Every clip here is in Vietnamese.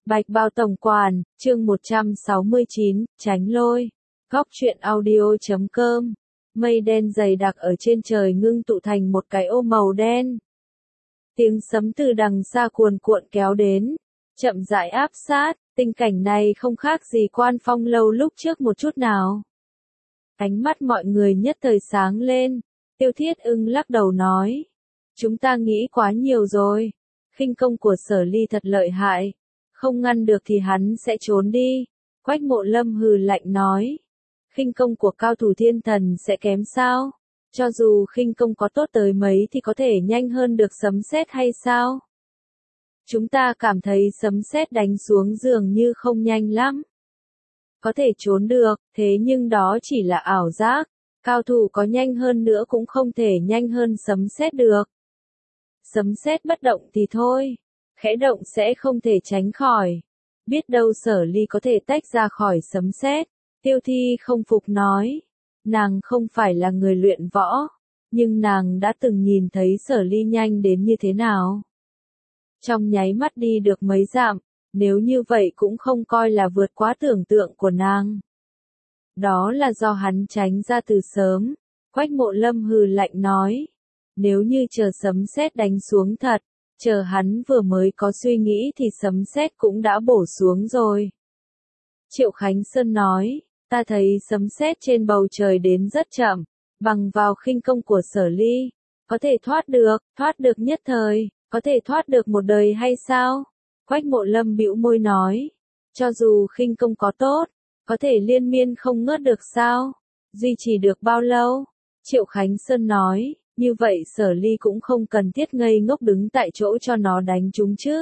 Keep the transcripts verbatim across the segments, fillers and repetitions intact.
Bạch Bao Tổng Quản, chương một trăm sáu mươi chín, Tránh Lôi. Góc truyện audio chấm com. Mây đen dày đặc ở trên trời ngưng tụ thành một cái ô màu đen. Tiếng sấm từ đằng xa cuồn cuộn kéo đến, chậm rãi áp sát, tình cảnh này không khác gì Quan Phong lâu lúc trước một chút nào. Ánh mắt mọi người nhất thời sáng lên, Tiêu Thiết Ưng lắc đầu nói. Chúng ta nghĩ quá nhiều rồi, khinh công của Sở Ly thật lợi hại. Không ngăn được thì hắn sẽ trốn đi. Quách Mộ Lâm hừ lạnh nói. Khinh công của cao thủ thiên thần sẽ kém sao? Cho dù khinh công có tốt tới mấy thì có thể nhanh hơn được sấm sét hay sao? Chúng ta cảm thấy sấm sét đánh xuống dường như không nhanh lắm. Có thể trốn được, thế nhưng đó chỉ là ảo giác. Cao thủ có nhanh hơn nữa cũng không thể nhanh hơn sấm sét được. Sấm sét bất động thì thôi. Khẽ động sẽ không thể tránh khỏi. Biết đâu Sở Ly có thể tách ra khỏi sấm sét. Tiêu Thi không phục nói. Nàng không phải là người luyện võ, nhưng nàng đã từng nhìn thấy Sở Ly nhanh đến như thế nào. Trong nháy mắt đi được mấy dặm, nếu như vậy cũng không coi là vượt quá tưởng tượng của nàng. Đó là do hắn tránh ra từ sớm. Quách Mộ Lâm hừ lạnh nói. Nếu như chờ sấm sét đánh xuống thật, chờ hắn vừa mới có suy nghĩ thì sấm sét cũng đã bổ xuống rồi. Triệu Khánh Sơn nói, ta thấy sấm sét trên bầu trời đến rất chậm, bằng vào khinh công của Sở Ly, có thể thoát được, thoát được nhất thời, có thể thoát được một đời hay sao? Quách Mộ Lâm bĩu môi nói, cho dù khinh công có tốt, có thể liên miên không ngớt được sao? Duy trì được bao lâu? Triệu Khánh Sơn nói. Như vậy Sở Ly cũng không cần thiết ngây ngốc đứng tại chỗ cho nó đánh chúng chứ.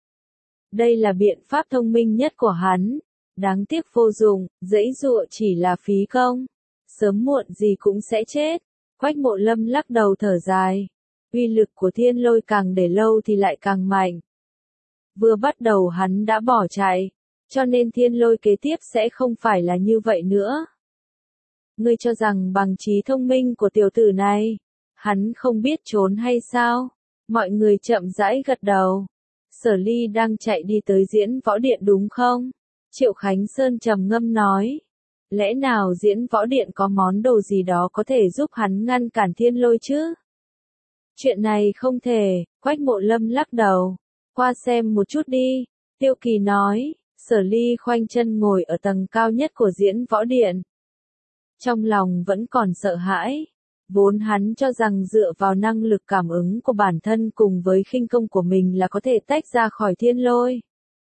Đây là biện pháp thông minh nhất của hắn. Đáng tiếc vô dụng, dãy dụa chỉ là phí công. Sớm muộn gì cũng sẽ chết. Quách Mộ Lâm lắc đầu thở dài. Uy lực của thiên lôi càng để lâu thì lại càng mạnh. Vừa bắt đầu hắn đã bỏ chạy, cho nên thiên lôi kế tiếp sẽ không phải là như vậy nữa. Ngươi cho rằng bằng trí thông minh của tiểu tử này, hắn không biết trốn hay sao? Mọi người chậm rãi gật đầu. Sở Ly đang chạy đi tới diễn võ điện đúng không? Triệu Khánh Sơn trầm ngâm nói. Lẽ nào diễn võ điện có món đồ gì đó có thể giúp hắn ngăn cản thiên lôi chứ? Chuyện này không thể, Quách Mộ Lâm lắc đầu. Qua xem một chút đi, Tiêu Kỳ nói. Sở Ly khoanh chân ngồi ở tầng cao nhất của diễn võ điện. Trong lòng vẫn còn sợ hãi. Vốn hắn cho rằng dựa vào năng lực cảm ứng của bản thân cùng với khinh công của mình là có thể tách ra khỏi thiên lôi.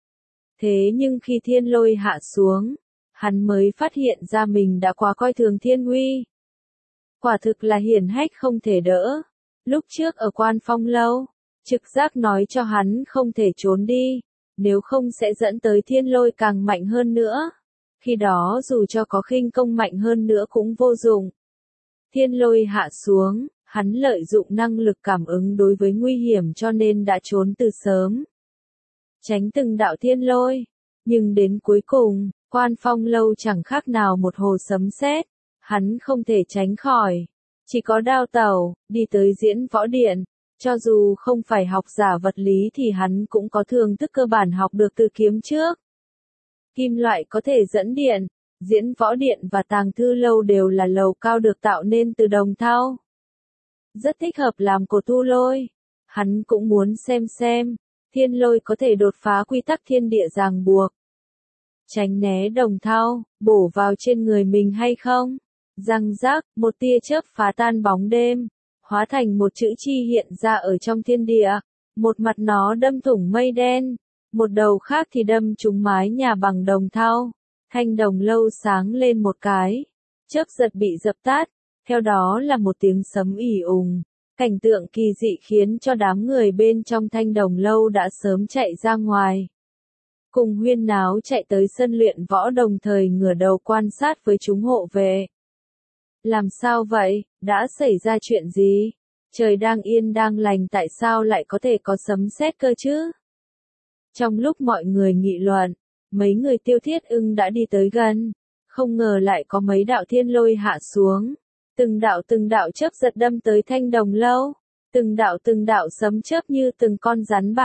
Thế nhưng khi thiên lôi hạ xuống, hắn mới phát hiện ra mình đã quá coi thường thiên uy. Quả thực là hiển hách không thể đỡ. Lúc trước ở Quan Phong lâu, trực giác nói cho hắn không thể trốn đi, nếu không sẽ dẫn tới thiên lôi càng mạnh hơn nữa. Khi đó dù cho có khinh công mạnh hơn nữa cũng vô dụng. Thiên lôi hạ xuống, hắn lợi dụng năng lực cảm ứng đối với nguy hiểm cho nên đã trốn từ sớm. Tránh từng đạo thiên lôi, nhưng đến cuối cùng, Quan Phong lâu chẳng khác nào một hồ sấm sét, hắn không thể tránh khỏi. Chỉ có đao tẩu, đi tới diễn võ điện, cho dù không phải học giả vật lý thì hắn cũng có thường thức cơ bản học được từ kiếm trước. Kim loại có thể dẫn điện. Diễn võ điện và tàng thư lâu đều là lầu cao được tạo nên từ đồng thau. Rất thích hợp làm cột thu lôi. Hắn cũng muốn xem xem, thiên lôi có thể đột phá quy tắc thiên địa ràng buộc. Tránh né đồng thau, bổ vào trên người mình hay không? Răng rác, một tia chớp phá tan bóng đêm, hóa thành một chữ chi hiện ra ở trong thiên địa. Một mặt nó đâm thủng mây đen, một đầu khác thì đâm trúng mái nhà bằng đồng thau. Thanh đồng lâu sáng lên một cái, chớp giật bị dập tắt, theo đó là một tiếng sấm ỉ ùng. Cảnh tượng kỳ dị khiến cho đám người bên trong thanh đồng lâu đã sớm chạy ra ngoài. Cùng huyên náo chạy tới sân luyện võ đồng thời ngửa đầu quan sát với chúng hộ vệ. Làm sao vậy, đã xảy ra chuyện gì? Trời đang yên đang lành tại sao lại có thể có sấm sét cơ chứ? Trong lúc mọi người nghị luận, mấy người Tiêu Thiết Ưng đã đi tới gần, không ngờ lại có mấy đạo thiên lôi hạ xuống. Từng đạo từng đạo chớp giật đâm tới thanh đồng lâu, từng đạo từng đạo sấm chớp như từng con rắn bạc,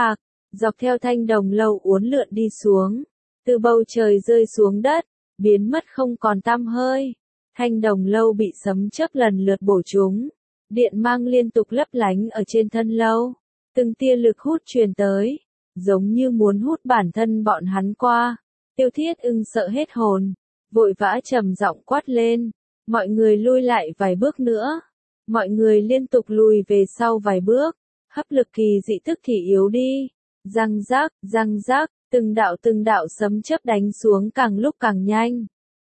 dọc theo thanh đồng lâu uốn lượn đi xuống, từ bầu trời rơi xuống đất, biến mất không còn tăm hơi. Thanh đồng lâu bị sấm chớp lần lượt bổ trúng, điện mang liên tục lấp lánh ở trên thân lâu, từng tia lực hút truyền tới, giống như muốn hút bản thân bọn hắn qua. Tiêu Thiết Ưng sợ hết hồn, vội vã trầm giọng quát lên, mọi người lui lại vài bước nữa. Mọi người liên tục lùi về sau vài bước, hấp lực kỳ dị tức thì yếu đi. Răng rác, răng rác, từng đạo từng đạo sấm chớp đánh xuống càng lúc càng nhanh.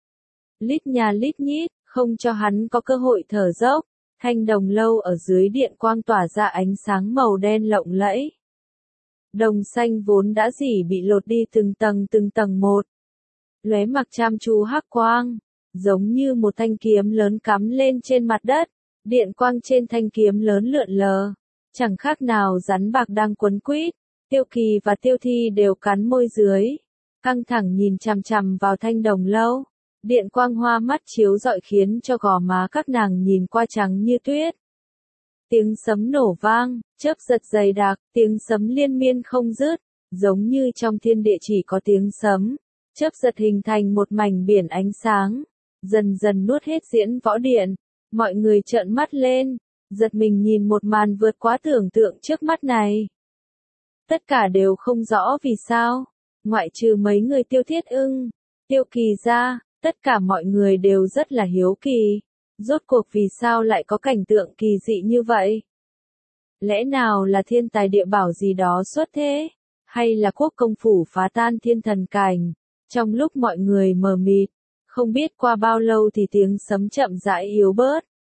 Lít nhà lít nhít, không cho hắn có cơ hội thở dốc. Thanh đồng lâu ở dưới điện quang tỏa ra ánh sáng màu đen lộng lẫy. Đồng xanh vốn đã dỉ bị lột đi từng tầng từng tầng một. Lóe mặc chăm chú hắc quang, giống như một thanh kiếm lớn cắm lên trên mặt đất. Điện quang trên thanh kiếm lớn lượn lờ, chẳng khác nào rắn bạc đang quấn quýt. Tiêu Kỳ và Tiêu Thi đều cắn môi dưới, căng thẳng nhìn chằm chằm vào thanh đồng lâu. Điện quang hoa mắt chiếu rọi khiến cho gò má các nàng nhìn qua trắng như tuyết. Tiếng sấm nổ vang, chớp giật dày đặc, tiếng sấm liên miên không dứt, giống như trong thiên địa chỉ có tiếng sấm. Chớp giật hình thành một mảnh biển ánh sáng, dần dần nuốt hết diễn võ điện. Mọi người trợn mắt lên, giật mình nhìn một màn vượt quá tưởng tượng trước mắt này. Tất cả đều không rõ vì sao, ngoại trừ mấy người Tiêu Thiết Ưng, Tiêu Kỳ ra, tất cả mọi người đều rất là hiếu kỳ. Rốt cuộc vì sao lại có cảnh tượng kỳ dị như vậy? Lẽ nào là thiên tài địa bảo gì đó xuất thế? Hay là quốc công phủ phá tan thiên thần cảnh? Trong lúc mọi người mờ mịt, không biết qua bao lâu thì tiếng sấm chậm rãi yếu bớt.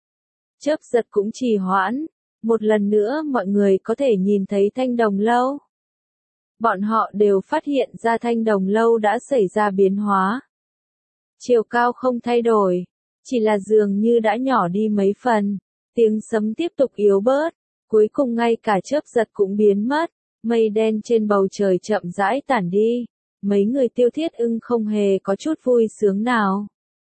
Chớp giật cũng trì hoãn, một lần nữa mọi người có thể nhìn thấy thanh đồng lâu. Bọn họ đều phát hiện ra thanh đồng lâu đã xảy ra biến hóa. Chiều cao không thay đổi, chỉ là dường như đã nhỏ đi mấy phần. Tiếng sấm tiếp tục yếu bớt, cuối cùng ngay cả chớp giật cũng biến mất. Mây đen trên bầu trời chậm rãi tản đi. Mấy người Tiêu Thiết Ưng không hề có chút vui sướng nào.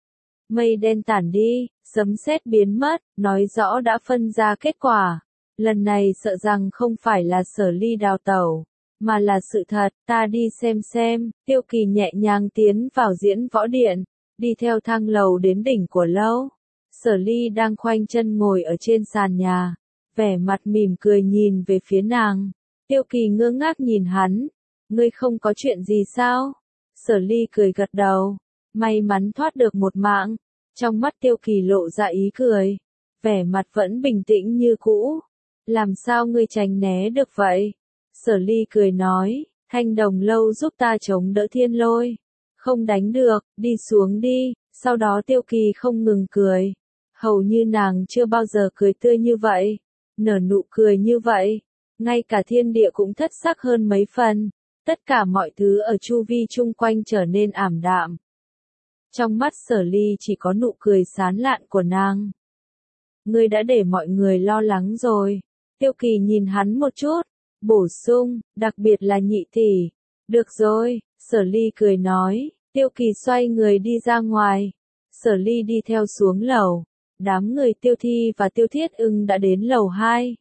Mây đen tản đi, sấm sét biến mất, nói rõ đã phân ra kết quả. Lần này sợ rằng không phải là Sở Ly đào tẩu, mà là sự thật. Ta đi xem xem. Tiêu Kỳ nhẹ nhàng tiến vào diễn võ điện, đi theo thang lầu đến đỉnh của lâu. Sở Ly đang khoanh chân ngồi ở trên sàn nhà, vẻ mặt mỉm cười nhìn về phía nàng. Tiêu Kỳ ngơ ngác nhìn hắn. Ngươi không có chuyện gì sao? Sở Ly cười gật đầu. May mắn thoát được một mạng. Trong mắt Tiêu Kỳ lộ ra ý cười. Vẻ mặt vẫn bình tĩnh như cũ. Làm sao ngươi tránh né được vậy? Sở Ly cười nói. Thanh đồng lâu giúp ta chống đỡ thiên lôi. Không đánh được, đi xuống đi. Sau đó Tiêu Kỳ không ngừng cười. Hầu như nàng chưa bao giờ cười tươi như vậy. Nở nụ cười như vậy. Ngay cả thiên địa cũng thất sắc hơn mấy phần. Tất cả mọi thứ ở chu vi chung quanh trở nên ảm đạm. Trong mắt Sở Ly chỉ có nụ cười sán lạn của nàng. Ngươi đã để mọi người lo lắng rồi. Tiêu Kỳ nhìn hắn một chút, bổ sung, đặc biệt là nhị tỷ. Được rồi, Sở Ly cười nói. Tiêu Kỳ xoay người đi ra ngoài. Sở Ly đi theo xuống lầu. Đám người Tiêu Thi và Tiêu Thiết Ưng đã đến lầu hai.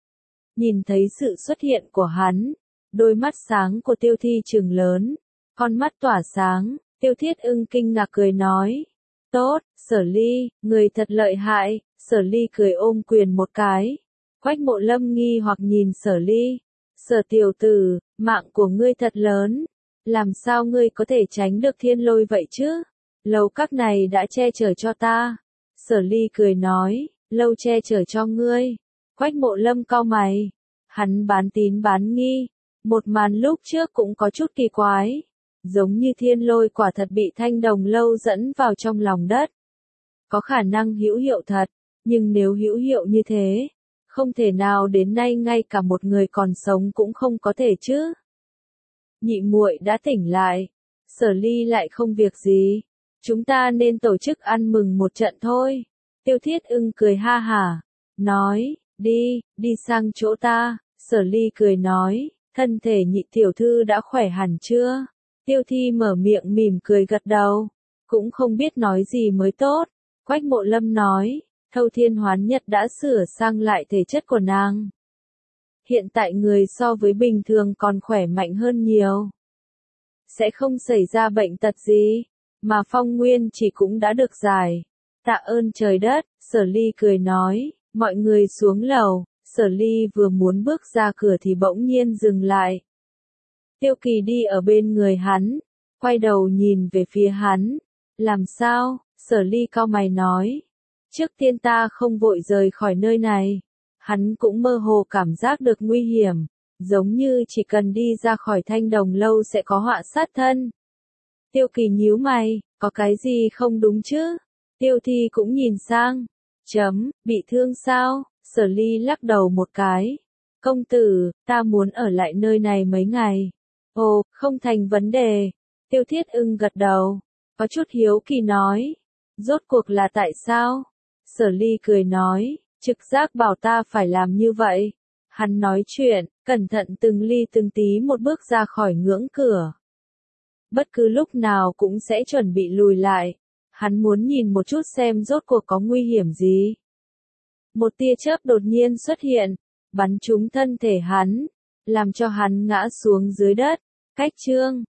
Nhìn thấy sự xuất hiện của hắn, đôi mắt sáng của Tiêu Thi trừng lớn, con mắt tỏa sáng. Tiêu Thiết Ưng kinh ngạc cười nói. Tốt, Sở Ly, người thật lợi hại. Sở Ly cười ôm quyền một cái. Quách Mộ Lâm nghi hoặc nhìn Sở Ly. Sở tiểu tử, mạng của ngươi thật lớn. Làm sao ngươi có thể tránh được thiên lôi vậy chứ? Lầu các này đã che chở cho ta. Sở Ly cười nói, lâu che chở cho ngươi. Quách Mộ Lâm cau mày. Hắn bán tín bán nghi. Một màn lúc trước cũng có chút kỳ quái. Giống như thiên lôi quả thật bị thanh đồng lâu dẫn vào trong lòng đất. Có khả năng hữu hiệu thật, nhưng nếu hữu hiệu như thế, không thể nào đến nay ngay cả một người còn sống cũng không có thể chứ. Nhị muội đã tỉnh lại. Sở Ly lại không việc gì. Chúng ta nên tổ chức ăn mừng một trận thôi. Tiêu Thiết Ưng cười ha hả. Nói, đi, đi sang chỗ ta. Sở Ly cười nói, thân thể nhị tiểu thư đã khỏe hẳn chưa? Tiêu Thi mở miệng mỉm cười gật đầu. Cũng không biết nói gì mới tốt. Quách Mộ Lâm nói, Thâu Thiên Hoán Nhật đã sửa sang lại thể chất của nàng. Hiện tại người so với bình thường còn khỏe mạnh hơn nhiều. Sẽ không xảy ra bệnh tật gì, mà Phong Nguyên chỉ cũng đã được giải. Tạ ơn trời đất, Sở Ly cười nói, mọi người xuống lầu, Sở Ly vừa muốn bước ra cửa thì bỗng nhiên dừng lại. Tiêu Kỳ đi ở bên người hắn, quay đầu nhìn về phía hắn. Làm sao? Sở Ly cau mày nói. Trước tiên ta không vội rời khỏi nơi này. Hắn cũng mơ hồ cảm giác được nguy hiểm, giống như chỉ cần đi ra khỏi Thanh Đồng lâu sẽ có họa sát thân. Tiêu Kỳ nhíu mày, có cái gì không đúng chứ? Tiêu Thi cũng nhìn sang. Chấm, bị thương sao? Sở Ly lắc đầu một cái. Công tử, ta muốn ở lại nơi này mấy ngày. Ồ, không thành vấn đề. Tiêu Thiết Ưng gật đầu, có chút hiếu kỳ nói. Rốt cuộc là tại sao? Sở Ly cười nói, trực giác bảo ta phải làm như vậy. Hắn nói chuyện, cẩn thận từng ly từng tí một bước ra khỏi ngưỡng cửa. Bất cứ lúc nào cũng sẽ chuẩn bị lùi lại. Hắn muốn nhìn một chút xem rốt cuộc có nguy hiểm gì. Một tia chớp đột nhiên xuất hiện, bắn trúng thân thể hắn, làm cho hắn ngã xuống dưới đất. Cách chương